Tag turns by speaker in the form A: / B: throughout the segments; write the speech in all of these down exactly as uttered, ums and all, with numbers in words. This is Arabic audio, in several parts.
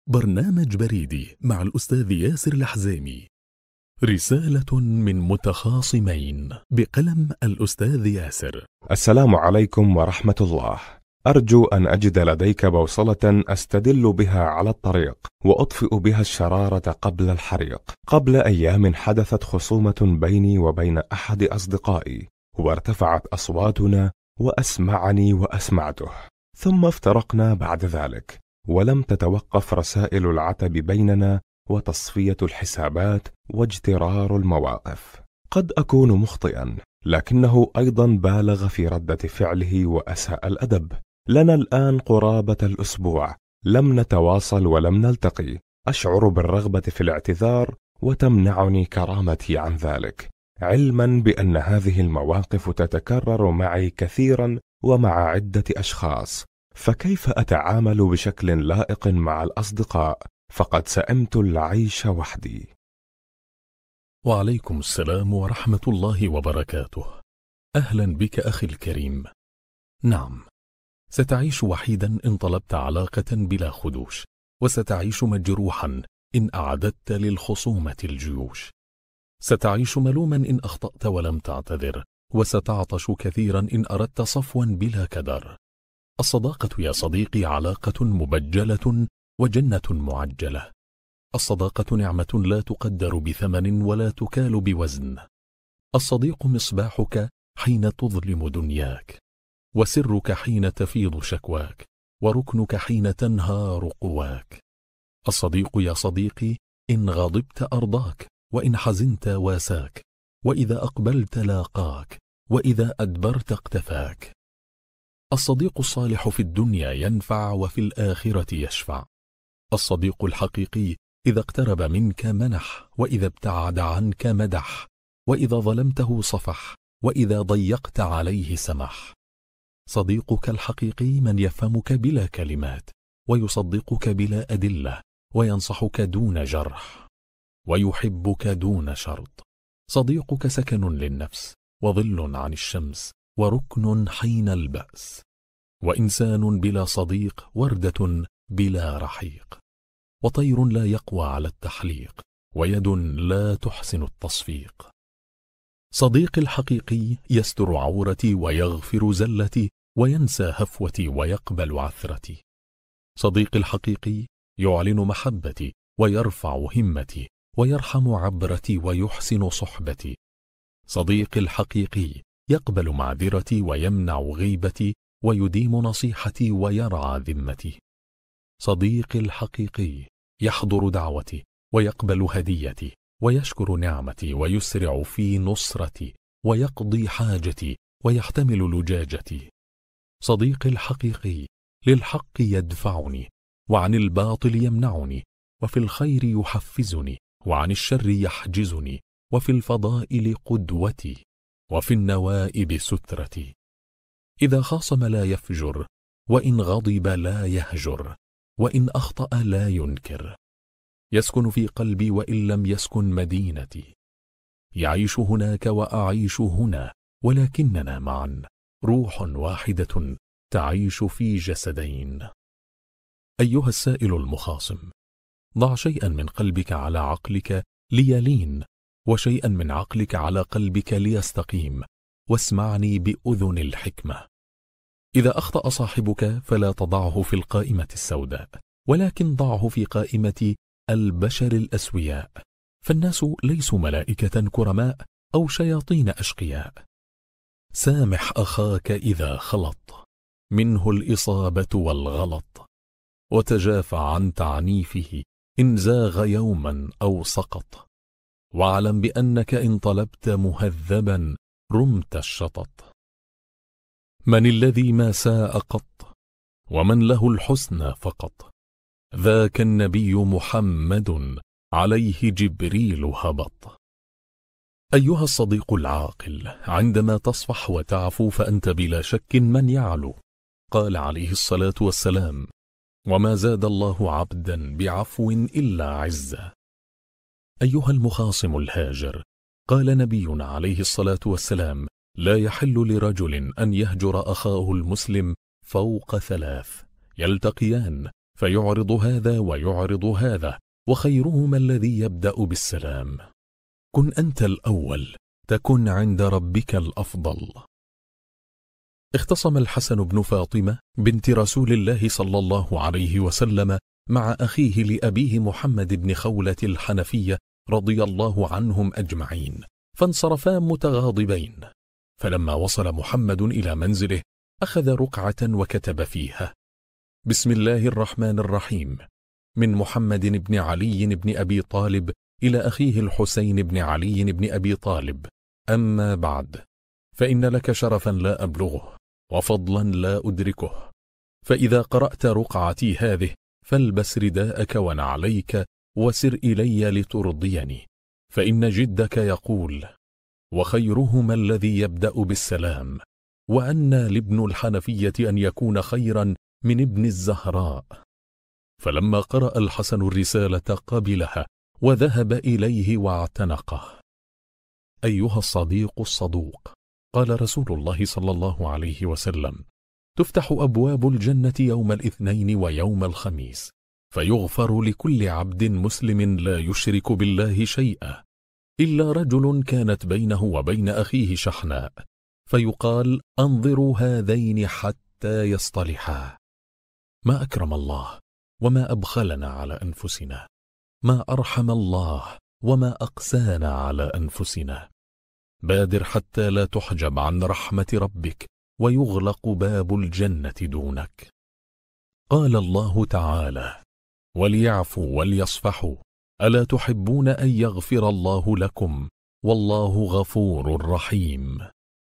A: برنامج بريدي مع الأستاذ ياسر الحزيمي. رسالة من متخاصمين بقلم الأستاذ ياسر.
B: السلام عليكم ورحمة الله. أرجو أن أجد لديك بوصلة أستدل بها على الطريق وأطفئ بها الشرارة قبل الحريق. قبل أيام حدثت خصومة بيني وبين أحد أصدقائي، وارتفعت أصواتنا وأسمعني وأسمعته، ثم افترقنا بعد ذلك، ولم تتوقف رسائل العتب بيننا وتصفية الحسابات واجترار المواقف. قد أكون مخطئا، لكنه أيضا بالغ في ردة فعله وأساء الأدب. لنا الآن قرابة الأسبوع لم نتواصل ولم نلتقي. أشعر بالرغبة في الاعتذار وتمنعني كرامتي عن ذلك، علما بأن هذه المواقف تتكرر معي كثيرا ومع عدة أشخاص، فكيف أتعامل بشكل لائق مع الأصدقاء؟ فقد سئمت العيش وحدي.
A: وعليكم السلام ورحمة الله وبركاته. أهلا بك أخي الكريم. نعم، ستعيش وحيدا إن طلبت علاقة بلا خدوش، وستعيش مجروحا إن أعددت للخصومة الجيوش. ستعيش ملوما إن أخطأت ولم تعتذر، وستعطش كثيرا إن أردت صفوا بلا كدر. الصداقة يا صديقي علاقة مبجلة وجنة معجلة. الصداقة نعمة لا تقدر بثمن ولا تكال بوزن. الصديق مصباحك حين تظلم دنياك، وسرك حين تفيض شكواك، وركنك حين تنهار قواك. الصديق يا صديقي إن غضبت أرضاك، وإن حزنت واساك، وإذا أقبلت لاقاك، وإذا أدبرت اقتفاك. الصديق الصالح في الدنيا ينفع وفي الآخرة يشفع. الصديق الحقيقي إذا اقترب منك منح، وإذا ابتعد عنك مدح، وإذا ظلمته صفح، وإذا ضيقت عليه سمح. صديقك الحقيقي من يفهمك بلا كلمات، ويصدقك بلا أدلة، وينصحك دون جرح، ويحبك دون شرط. صديقك سكن للنفس، وظل عن الشمس، وركن حين البأس. وإنسان بلا صديق وردة بلا رحيق، وطير لا يقوى على التحليق، ويد لا تحسن التصفيق. صديقي الحقيقي يستر عورتي ويغفر زلتي، وينسى هفوتي ويقبل عثرتي. صديقي الحقيقي يعلن محبتي ويرفع همتي، ويرحم عبرتي ويحسن صحبتي. صديقي الحقيقي يقبل معذرتي ويمنع غيبتي، ويديم نصيحتي ويرعى ذمتي. صديقي الحقيقي يحضر دعوتي ويقبل هديتي، ويشكر نعمتي ويسرع في نصرتي، ويقضي حاجتي ويحتمل لجاجتي. صديقي الحقيقي للحق يدفعني، وعن الباطل يمنعني، وفي الخير يحفزني، وعن الشر يحجزني، وفي الفضائل قدوتي، وفي النوائب سترتي. إذا خاصم لا يفجر، وإن غضب لا يهجر، وإن أخطأ لا ينكر. يسكن في قلبي وإن لم يسكن مدينتي. يعيش هناك وأعيش هنا، ولكننا معا روح واحدة تعيش في جسدين. أيها السائل المخاصم، ضع شيئا من قلبك على عقلك ليلين، وشيئا من عقلك على قلبك ليستقيم، واسمعني بأذن الحكمة. إذا أخطأ صاحبك فلا تضعه في القائمة السوداء، ولكن ضعه في قائمة البشر الأسوياء، فالناس ليسوا ملائكة كرماء أو شياطين أشقياء. سامح أخاك إذا خلط، منه الإصابة والغلط، وتجافى عن تعنيفه إن زاغ يوما أو سقط. واعلم بأنك إن طلبت مهذبا رمت الشطط. من الذي ما ساء قط، ومن له الحسنى فقط؟ ذاك النبي محمد عليه جبريل هبط. أيها الصديق العاقل، عندما تصفح وتعفو فأنت بلا شك من يعلو. قال عليه الصلاة والسلام: وما زاد الله عبدا بعفو إلا عزة. أيها المخاصم الهاجر، قال نبينا عليه الصلاة والسلام: لا يحل لرجل أن يهجر أخاه المسلم فوق ثلاث: يلتقيان فيعرض هذا ويعرض هذا، وخيرهما الذي يبدأ بالسلام. كن أنت الأول تكن عند ربك الأفضل. اختصم الحسن بن فاطمة بنت رسول الله صلى الله عليه وسلم مع أخيه لأبيه محمد بن خولة الحنفية رضي الله عنهم أجمعين، فانصرفا متغاضبين. فلما وصل محمد إلى منزله أخذ رقعة وكتب فيها: بسم الله الرحمن الرحيم، من محمد بن علي بن أبي طالب إلى أخيه الحسين بن علي بن أبي طالب، أما بعد، فإن لك شرفا لا أبلغه وفضلا لا أدركه، فإذا قرأت رقعتي هذه فالبس رداءك ونعليك وسر إلي لترضيني، فإن جدك يقول: وخيرهما الذي يبدأ بالسلام، وأنى لابن الحنفية أن يكون خيرا من ابن الزهراء. فلما قرأ الحسن الرسالة قبلها وذهب إليه واعتنقه. أيها الصديق الصدوق، قال رسول الله صلى الله عليه وسلم: تفتح أبواب الجنة يوم الاثنين ويوم الخميس، فيغفر لكل عبد مسلم لا يشرك بالله شيئا، إلا رجل كانت بينه وبين أخيه شحناء، فيقال: أنظروا هذين حتى يصطلحا. ما أكرم الله وما أبخلنا على أنفسنا، ما أرحم الله وما أقسانا على أنفسنا. بادر حتى لا تحجب عن رحمة ربك ويغلق باب الجنة دونك. قال الله تعالى: وليعفوا وليصفحوا، ألا تحبون أن يغفر الله لكم والله غفور رحيم.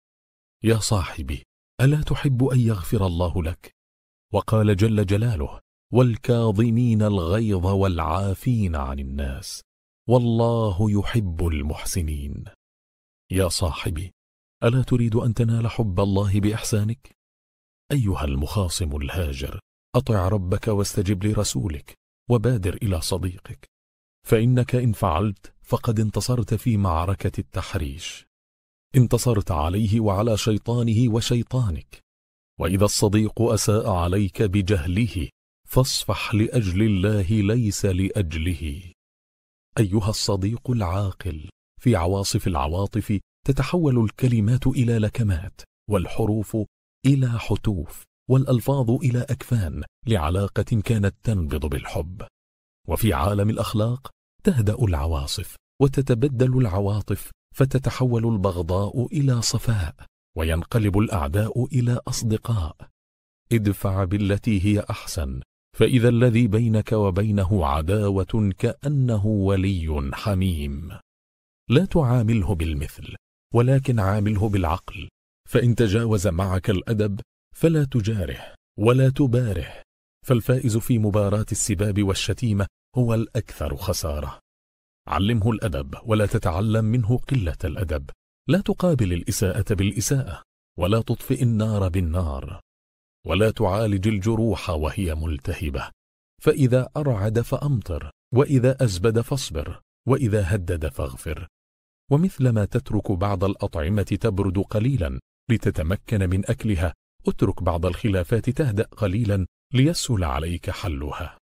A: يا صاحبي، ألا تحب أن يغفر الله لك؟ وقال جل جلاله: والكاظمين الغيظ والعافين عن الناس والله يحب المحسنين. يا صاحبي، ألا تريد أن تنال حب الله بإحسانك؟ أيها المخاصم الهاجر، أطع ربك واستجب لرسولك وبادر إلى صديقك، فإنك إن فعلت فقد انتصرت في معركة التحريش، انتصرت عليه وعلى شيطانه وشيطانك. وإذا الصديق أساء عليك بجهله فاصفح لأجل الله ليس لأجله. أيها الصديق العاقل، في عواصف العواطف تتحول الكلمات إلى لكمات، والحروف إلى حتوف، والألفاظ إلى أكفان لعلاقة كانت تنبض بالحب. وفي عالم الأخلاق تهدأ العواصف وتتبدل العواطف، فتتحول البغضاء إلى صفاء، وينقلب الأعداء إلى أصدقاء. ادفع بالتي هي أحسن، فإذا الذي بينك وبينه عداوة كأنه ولي حميم. لا تعامله بالمثل، ولكن عامله بالعقل، فإن تجاوز معك الأدب فلا تجاره ولا تباره، فالفائز في مباراة السباب والشتيمة هو الأكثر خسارة. علمه الأدب ولا تتعلم منه قلة الأدب. لا تقابل الإساءة بالإساءة، ولا تطفئ النار بالنار، ولا تعالج الجروح وهي ملتهبة. فإذا أرعد فأمطر، وإذا أزبد فاصبر، وإذا هدد فاغفر. ومثلما تترك بعض الأطعمة تبرد قليلا لتتمكن من أكلها، اترك بعض الخلافات تهدأ قليلا ليسهل عليك حلها.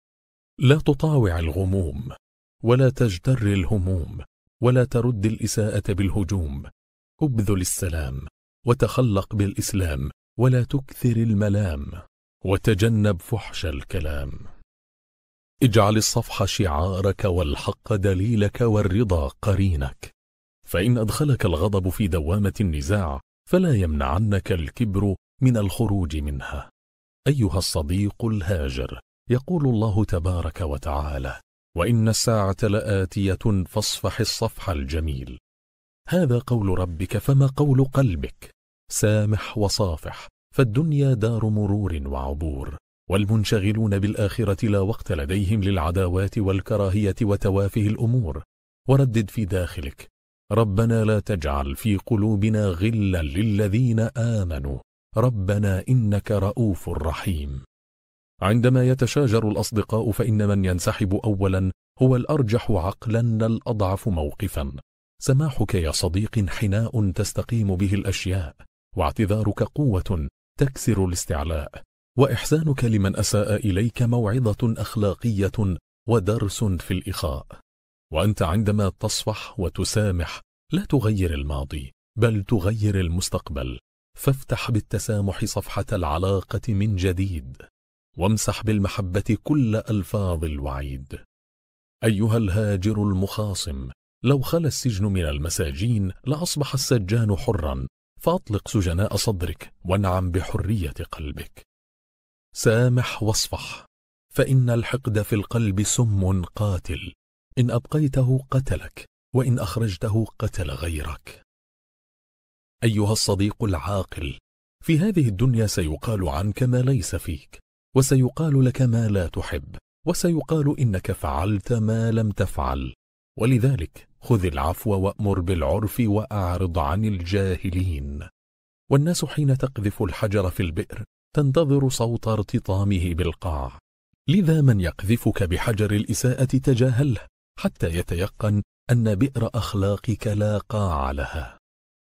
A: لا تطاوع الغموم، ولا تجتر الهموم، ولا ترد الإساءة بالهجوم. ابذل السلام، وتخلق بالإسلام، ولا تكثر الملام، وتجنب فحش الكلام. اجعل الصفح شعارك والحق دليلك والرضا قرينك، فإن أدخلك الغضب في دوامة النزاع فلا يمنعنك الكبر من الخروج منها. أيها الصديق الهاجر، يقول الله تبارك وتعالى: وإن الساعة لآتية فاصفح الصفح الجميل. هذا قول ربك، فما قول قلبك؟ سامح وصافح، فالدنيا دار مرور وعبور، والمنشغلون بالآخرة لا وقت لديهم للعداوات والكراهية وتوافه الأمور. وردد في داخلك: ربنا لا تجعل في قلوبنا غلا للذين آمنوا ربنا إنك رؤوف رحيم. عندما يتشاجر الأصدقاء فإن من ينسحب أولا هو الأرجح عقلا الأضعف موقفا. سماحك يا صديق حناء تستقيم به الأشياء، واعتذارك قوة تكسر الاستعلاء، وإحسانك لمن أساء إليك موعظة أخلاقية ودرس في الإخاء. وأنت عندما تصفح وتسامح لا تغير الماضي بل تغير المستقبل، فافتح بالتسامح صفحة العلاقة من جديد، وامسح بالمحبة كل ألفاظ الوعيد. أيها الهاجر المخاصم، لو خلا السجن من المساجين لأصبح السجان حرا، فأطلق سجناء صدرك وانعم بحرية قلبك. سامح واصفح، فإن الحقد في القلب سم قاتل، إن أبقيته قتلك وإن أخرجته قتل غيرك. أيها الصديق العاقل، في هذه الدنيا سيقال عنك ما ليس فيك، وسيقال لك ما لا تحب، وسيقال إنك فعلت ما لم تفعل، ولذلك خذ العفو وأمر بالعرف وأعرض عن الجاهلين. والناس حين تقذف الحجر في البئر تنتظر صوت ارتطامه بالقاع، لذا من يقذفك بحجر الإساءة تجاهله حتى يتيقن أن بئر أخلاقك لا قاع لها.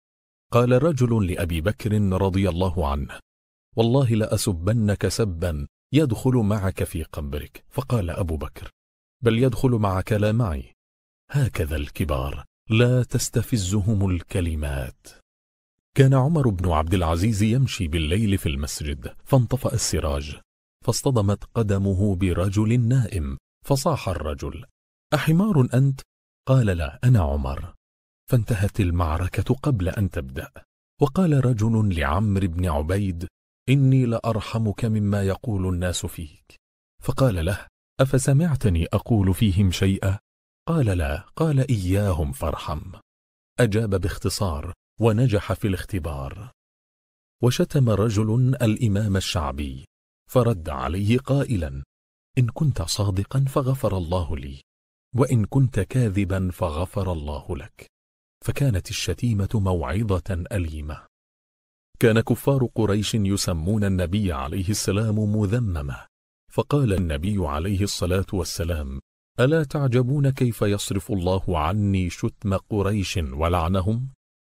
A: قال رجل لأبي بكر رضي الله عنه: والله لأسبنك سبا يدخل معك في قبرك. فقال أبو بكر: بل يدخل معك لا معي. هكذا الكبار لا تستفزهم الكلمات. كان عمر بن عبد العزيز يمشي بالليل في المسجد فانطفأ السراج، فاصطدمت قدمه برجل نائم، فصاح الرجل: أحمار أنت؟ قال: لا، أنا عمر. فانتهت المعركة قبل أن تبدأ. وقال رجل لعمرو بن عبيد: إني لأرحمك مما يقول الناس فيك. فقال له: أفسمعتني أقول فيهم شيئا؟ قال: لا. قال: إياهم فارحم. أجاب باختصار ونجح في الاختبار. وشتم رجل الإمام الشعبي، فرد عليه قائلا: إن كنت صادقا فغفر الله لي، وإن كنت كاذبا فغفر الله لك. فكانت الشتيمة موعظة أليمة. كان كفار قريش يسمون النبي عليه السلام مذمما، فقال النبي عليه الصلاة والسلام: ألا تعجبون كيف يصرف الله عني شتم قريش ولعنهم؟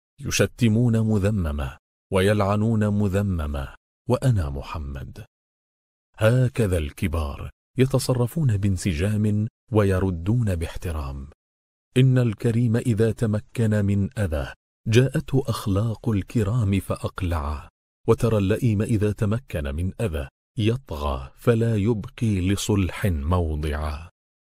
A: يشتمون مذمما ويلعنون مذمما، وأنا محمد. هكذا الكبار يتصرفون بانسجام ويردون باحترام. إن الكريم إذا تمكن من أذى جاءته أخلاق الكرام فأقلعه، وترى اللئيم إذا تمكن من أذى يطغى فلا يبقي لصلح موضعا.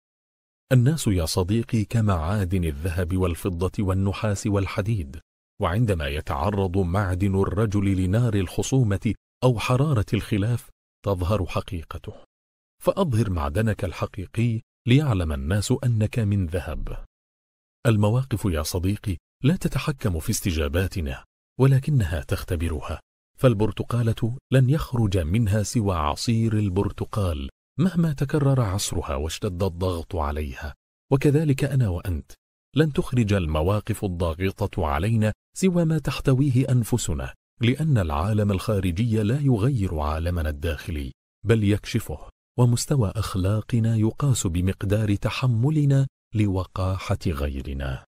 A: الناس يا صديقي كمعادن الذهب والفضة والنحاس والحديد، وعندما يتعرض معدن الرجل لنار الخصومة أو حرارة الخلاف تظهر حقيقته. فأظهر معدنك الحقيقي ليعلم الناس أنك من ذهب. المواقف يا صديقي لا تتحكم في استجاباتنا، ولكنها تختبرها. فالبرتقالة لن يخرج منها سوى عصير البرتقال مهما تكرر عصرها واشتد الضغط عليها. وكذلك أنا وأنت لن تخرج المواقف الضاغطة علينا سوى ما تحتويه أنفسنا، لأن العالم الخارجي لا يغير عالمنا الداخلي بل يكشفه، ومستوى أخلاقنا يقاس بمقدار تحملنا لوقاحة غيرنا.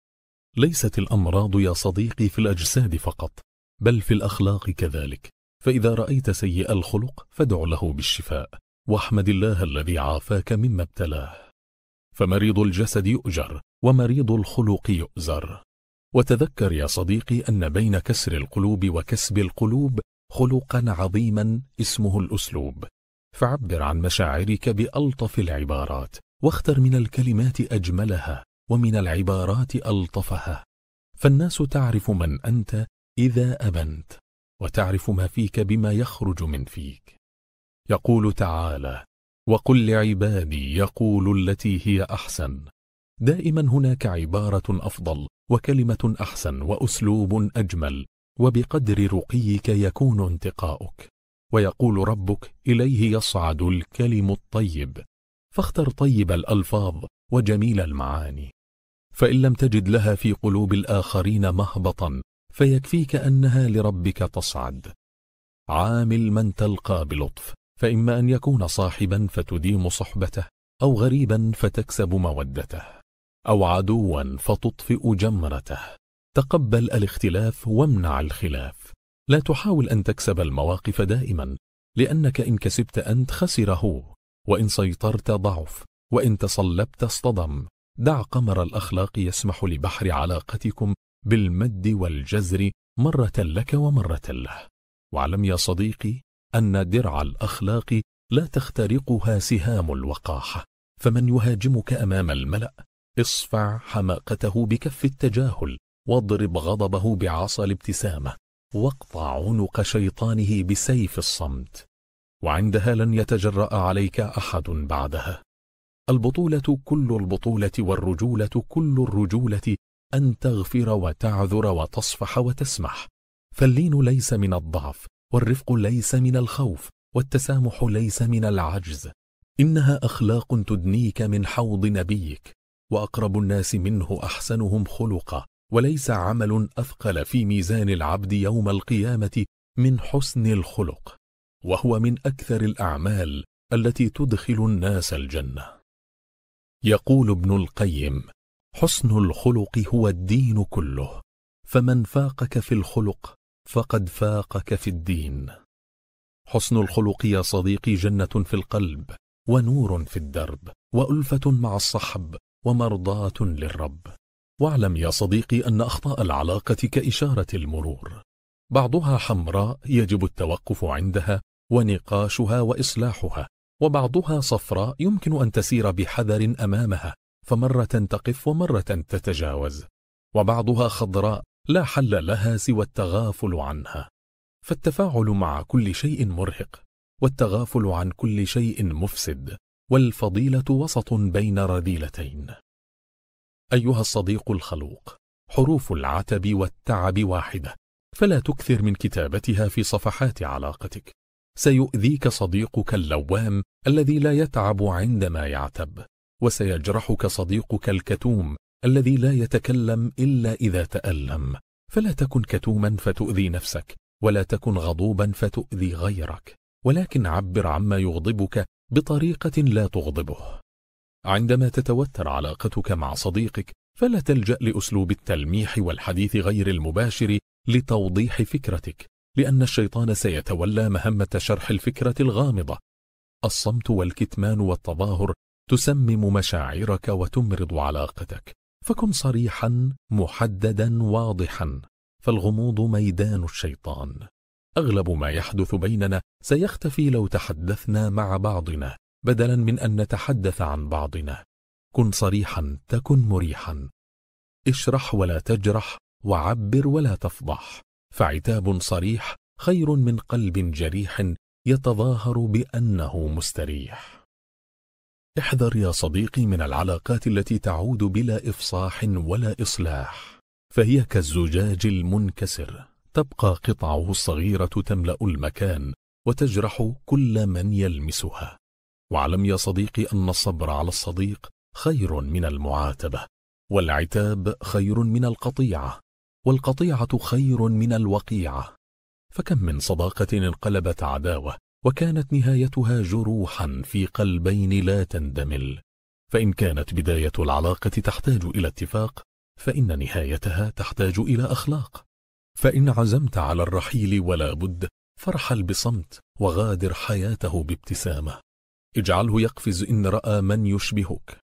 A: ليست الأمراض يا صديقي في الأجساد فقط، بل في الأخلاق كذلك. فإذا رأيت سيء الخلق فادع له بالشفاء، واحمد الله الذي عافاك مما ابتلاه. فمريض الجسد يؤجر ومريض الخلق يؤزر. وتذكر يا صديقي أن بين كسر القلوب وكسب القلوب خلقا عظيما اسمه الأسلوب. فعبر عن مشاعرك بألطف العبارات، واختر من الكلمات أجملها ومن العبارات ألطفها. فالناس تعرف من أنت إذا أبنت، وتعرف ما فيك بما يخرج من فيك. يقول تعالى: وقل لعبادي يقول التي هي أحسن. دائما هناك عبارة أفضل وكلمة أحسن وأسلوب أجمل، وبقدر رقيك يكون انتقاؤك. ويقول ربك: إليه يصعد الكلم الطيب. فاختر طيب الألفاظ وجميل المعاني، فإن لم تجد لها في قلوب الآخرين مهبطا فيكفيك أنها لربك تصعد. عامل من تلقى بلطف، فإما أن يكون صاحبا فتديم صحبته، أو غريبا فتكسب مودته، أو عدوا فتطفئ جمرته. تقبل الاختلاف وامنع الخلاف. لا تحاول أن تكسب المواقف دائما، لأنك إن كسبت أنت خسر هو، وإن سيطرت ضعف، وإن تصلبت اصطدم. دع قمر الأخلاق يسمح لبحر علاقتكم بالمد والجزر مرة لك ومرة له. واعلم يا صديقي أن درع الأخلاق لا تخترقها سهام الوقاحة، فمن يهاجمك أمام الملأ اصفع حماقته بكف التجاهل، واضرب غضبه بعصا الابتسامة، واقطع عنق شيطانه بسيف الصمت، وعندها لن يتجرأ عليك أحد بعدها. البطولة كل البطولة والرجولة كل الرجولة أن تغفر وتعذر وتصفح وتسمح، فاللين ليس من الضعف، والرفق ليس من الخوف، والتسامح ليس من العجز، إنها أخلاق تدنيك من حوض نبيك، وأقرب الناس منه أحسنهم خلقا، وليس عمل أثقل في ميزان العبد يوم القيامة من حسن الخلق، وهو من أكثر الأعمال التي تدخل الناس الجنة. يقول ابن القيم: حسن الخلق هو الدين كله، فمن فاقك في الخلق فقد فاقك في الدين. حسن الخلق يا صديقي جنة في القلب، ونور في الدرب، وألفة مع الصحب، ومرضاة للرب. واعلم يا صديقي أن أخطاء العلاقة كإشارة المرور، بعضها حمراء يجب التوقف عندها ونقاشها وإصلاحها، وبعضها صفراء يمكن أن تسير بحذر أمامها، فمرة تقف ومرة تتجاوز، وبعضها خضراء لا حل لها سوى التغافل عنها. فالتفاعل مع كل شيء مرهق، والتغافل عن كل شيء مفسد، والفضيلة وسط بين رذيلتين. أيها الصديق الخلوق، حروف العتب والتعب واحدة، فلا تكثر من كتابتها في صفحات علاقتك. سيؤذيك صديقك اللوام الذي لا يتعب عندما يعتب، وسيجرحك صديقك الكتوم الذي لا يتكلم إلا إذا تألم. فلا تكن كتوما فتؤذي نفسك، ولا تكن غضوبا فتؤذي غيرك، ولكن عبر عما يغضبك بطريقة لا تغضبه. عندما تتوتر علاقتك مع صديقك فلا تلجأ لأسلوب التلميح والحديث غير المباشر لتوضيح فكرتك، لأن الشيطان سيتولى مهمة شرح الفكرة الغامضة. الصمت والكتمان والتظاهر تسمم مشاعرك وتمرض علاقتك، فكن صريحا محددا واضحا، فالغموض ميدان الشيطان. أغلب ما يحدث بيننا سيختفي لو تحدثنا مع بعضنا بدلا من أن نتحدث عن بعضنا. كن صريحا تكن مريحا، اشرح ولا تجرح، وعبر ولا تفضح، فعتاب صريح خير من قلب جريح يتظاهر بأنه مستريح. احذر يا صديقي من العلاقات التي تعود بلا إفصاح ولا إصلاح، فهي كالزجاج المنكسر، تبقى قطعه الصغيرة تملأ المكان وتجرح كل من يلمسها. واعلم يا صديقي أن الصبر على الصديق خير من المعاتبة، والعتاب خير من القطيعة، والقطيعة خير من الوقيعة. فكم من صداقة انقلبت عداوة وكانت نهايتها جروحا في قلبين لا تندمل. فإن كانت بداية العلاقة تحتاج إلى اتفاق، فإن نهايتها تحتاج إلى أخلاق. فإن عزمت على الرحيل ولا بد، فارحل بصمت وغادر حياته بابتسامة. اجعله يقفز إن رأى من يشبهك،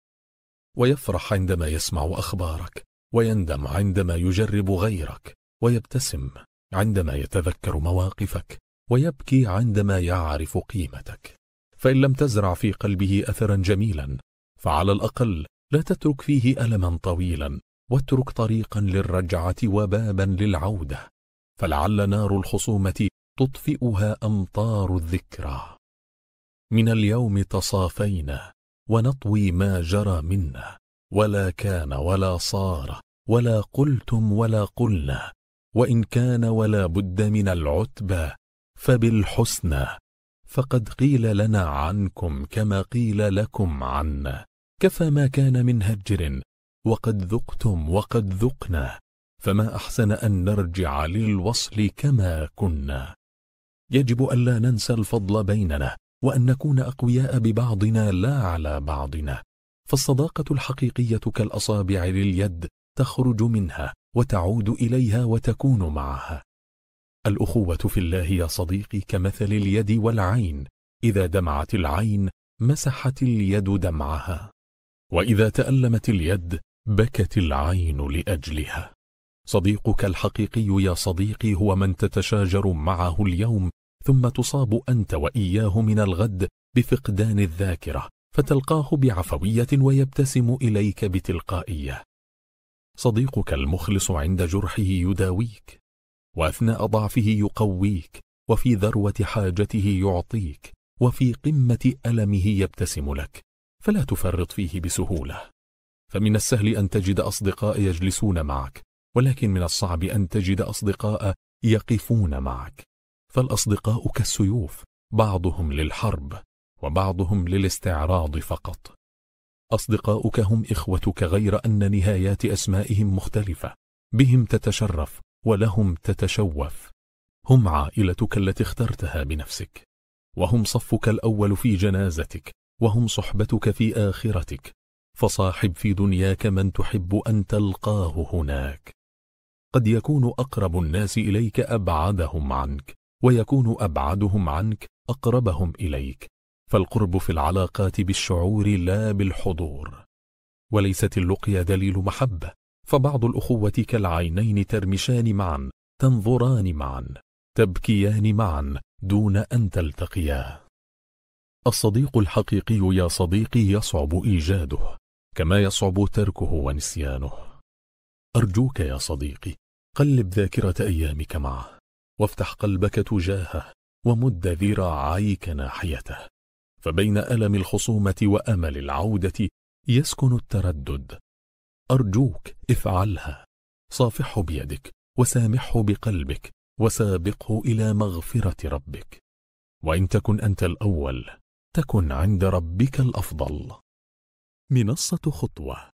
A: ويفرح عندما يسمع أخبارك، ويندم عندما يجرب غيرك، ويبتسم عندما يتذكر مواقفك، ويبكي عندما يعرف قيمتك. فإن لم تزرع في قلبه أثرا جميلا، فعلى الأقل لا تترك فيه ألما طويلا، واترك طريقا للرجعة وبابا للعودة، فلعل نار الخصومة تطفئها أمطار الذكرى. من اليوم تصافينا ونطوي ما جرى منا، ولا كان ولا صار، ولا قلتم ولا قلنا، وإن كان ولا بد من العتبى فبالحسنى، فقد قيل لنا عنكم كما قيل لكم عنا، كفى ما كان من هجر، وقد ذقتم وقد ذقنا، فما أحسن أن نرجع للوصل كما كنا. يجب ألا ننسى الفضل بيننا، وأن نكون أقوياء ببعضنا لا على بعضنا، فالصداقة الحقيقية كالأصابع لليد، تخرج منها وتعود إليها وتكون معها. الأخوة في الله يا صديقي كمثل اليد والعين، إذا دمعت العين مسحت اليد دمعها، وإذا تألمت اليد بكت العين لأجلها. صديقك الحقيقي يا صديقي هو من تتشاجر معه اليوم، ثم تصاب أنت وإياه من الغد بفقدان الذاكرة، فتلقاه بعفوية ويبتسم إليك بتلقائية. صديقك المخلص عند جرحه يداويك، وأثناء ضعفه يقويك، وفي ذروة حاجته يعطيك، وفي قمة ألمه يبتسم لك، فلا تفرط فيه بسهولة. فمن السهل أن تجد أصدقاء يجلسون معك، ولكن من الصعب أن تجد أصدقاء يقفون معك. فالأصدقاء كالسيوف، بعضهم للحرب وبعضهم للاستعراض فقط. أصدقاؤك هم إخوتك، غير أن نهايات أسمائهم مختلفة، بهم تتشرف ولهم تتشوف. هم عائلتك التي اخترتها بنفسك، وهم صفك الأول في جنازتك، وهم صحبتك في آخرتك. فصاحب في دنياك من تحب أن تلقاه هناك. قد يكون أقرب الناس إليك أبعدهم عنك، ويكون أبعدهم عنك أقربهم إليك، فالقرب في العلاقات بالشعور لا بالحضور. وليست اللقيا دليل محبة، فبعض الأخوة كالعينين ترمشان معا، تنظران معا، تبكيان معا دون أن تلتقيا. الصديق الحقيقي يا صديقي يصعب إيجاده، كما يصعب تركه ونسيانه. أرجوك يا صديقي قلب ذاكرة أيامك معه، وافتح قلبك تجاهه، ومد ذراعيك ناحيته، فبين ألم الخصومة وأمل العودة يسكن التردد. أرجوك افعلها، صافحه بيدك، وسامحه بقلبك، وسابقه إلى مغفرة ربك. وإن تكن أنت الأول تكن عند ربك الأفضل. منصة خطوة